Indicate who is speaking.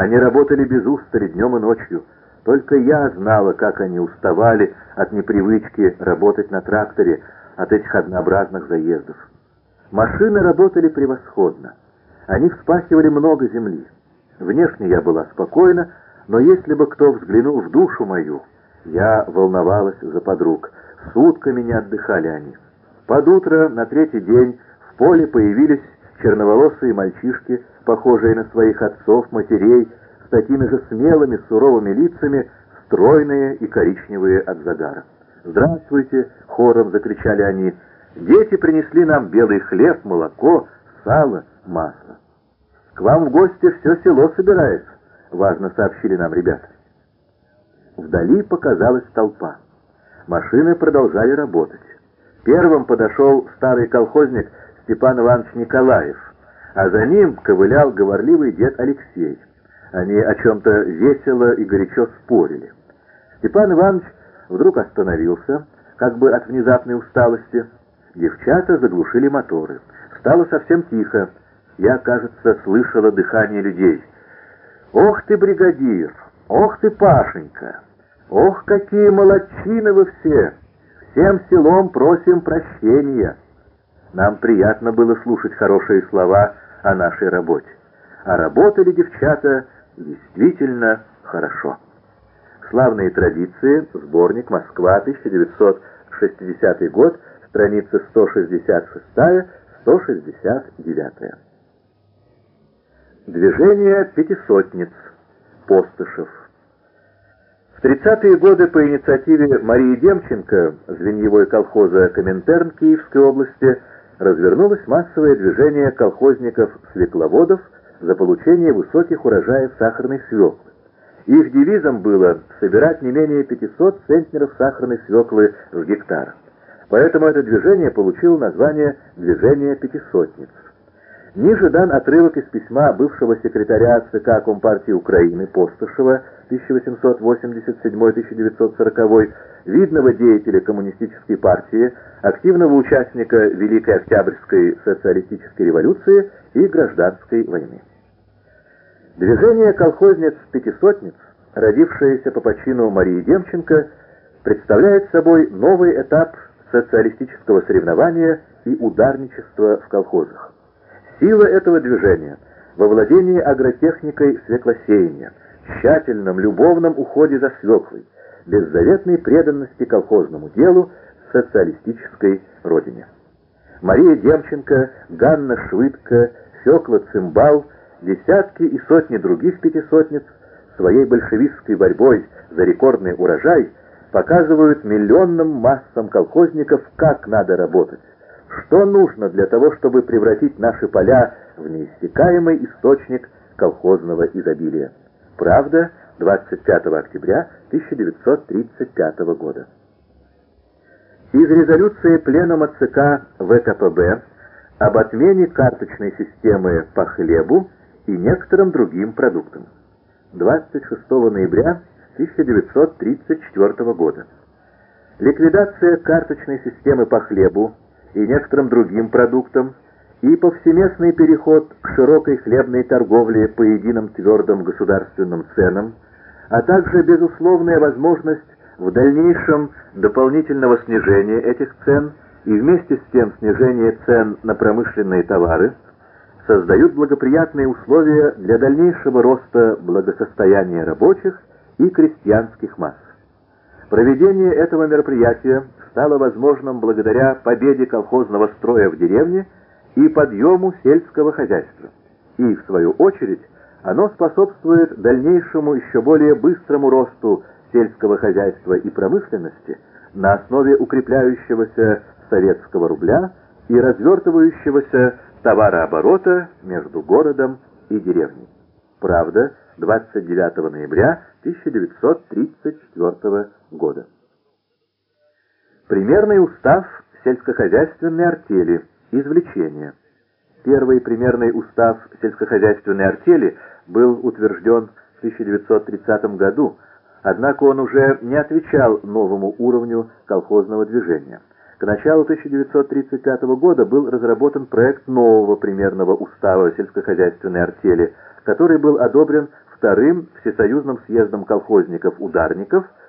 Speaker 1: Они работали без устали днем и ночью. Только я знала, как они уставали от непривычки работать на тракторе, от этих однообразных заездов. Машины работали превосходно. Они вспахивали много земли. Внешне я была спокойна, но если бы кто взглянул в душу мою, я волновалась за подруг. Сутками не отдыхали они. Под утро на третий день в поле появились черноволосые мальчишки, похожие на своих отцов, матерей, с такими же смелыми, суровыми лицами, стройные и коричневые от загара. «Здравствуйте!» — хором закричали они. «Дети принесли нам белый хлеб, молоко, сало, масло. К вам в гости все село собирается», — важно сообщили нам ребята. Вдали показалась толпа. Машины продолжали работать. Первым подошел старый колхозник Степан Иванович Николаев, а за ним ковылял говорливый дед Алексей. Они о чем-то весело и горячо спорили. Степан Иванович вдруг остановился, как бы от внезапной усталости. Девчата заглушили моторы. Стало совсем тихо. Я, кажется, слышала дыхание людей. «Ох ты, бригадир! Ох ты, Пашенька! Ох, какие молодчины вы все! Всем селом просим прощения!» Нам приятно было слушать хорошие слова о нашей работе. А работали девчата действительно хорошо. «Славные традиции», сборник, Москва, 1960 год, страницы 166-169. Движение пятисотниц. Постышев. В 30-е годы по инициативе Марии Демченко, звеньевой колхоза «Коминтерн» Киевской области, развернулось массовое движение колхозников-свекловодов за получение высоких урожаев сахарной свеклы. Их девизом было собирать не менее 500 центнеров сахарной свеклы в гектар. Поэтому это движение получило название «Движение пятисотниц». Ниже дан отрывок из письма бывшего секретаря ЦК Компартии Украины Постышева 1887-1940, видного деятеля коммунистической партии, активного участника Великой Октябрьской социалистической революции и гражданской войны. Движение колхозниц-пятисотниц, родившееся по почину Марии Демченко, представляет собой новый этап социалистического соревнования и ударничества в колхозах. Сила этого движения во владении агротехникой свеклосеяния, тщательном, любовном уходе за свеклой, беззаветной преданности колхозному делу, социалистической родине. Мария Демченко, Ганна Швыдко, Фёкла Цимбал, десятки и сотни других пятисотниц своей большевистской борьбой за рекордный урожай показывают миллионным массам колхозников, как надо работать, что нужно для того, чтобы превратить наши поля в неиссякаемый источник колхозного изобилия. Правда, 25 октября 1935 года. Из резолюции Пленума ЦК ВКПБ об отмене карточной системы по хлебу и некоторым другим продуктам. 26 ноября 1934 года. Ликвидация карточной системы по хлебу и некоторым другим продуктам и повсеместный переход к широкой хлебной торговле по единым твердым государственным ценам, а также безусловная возможность в дальнейшем дополнительного снижения этих цен и вместе с тем снижения цен на промышленные товары создают благоприятные условия для дальнейшего роста благосостояния рабочих и крестьянских масс. Проведение этого мероприятия стало возможным благодаря победе колхозного строя в деревне и подъему сельского хозяйства. И, в свою очередь, оно способствует дальнейшему еще более быстрому росту сельского хозяйства и промышленности на основе укрепляющегося советского рубля и развертывающегося товарооборота между городом и деревней. Правда, 29 ноября 1934 года. Примерный устав сельскохозяйственной артели. Извлечение. Первый примерный устав сельскохозяйственной артели был утвержден в 1930 году, однако он уже не отвечал новому уровню колхозного движения. К началу 1935 года был разработан проект нового примерного устава сельскохозяйственной артели, который был одобрен в Вторым Всесоюзным съездом колхозников-ударников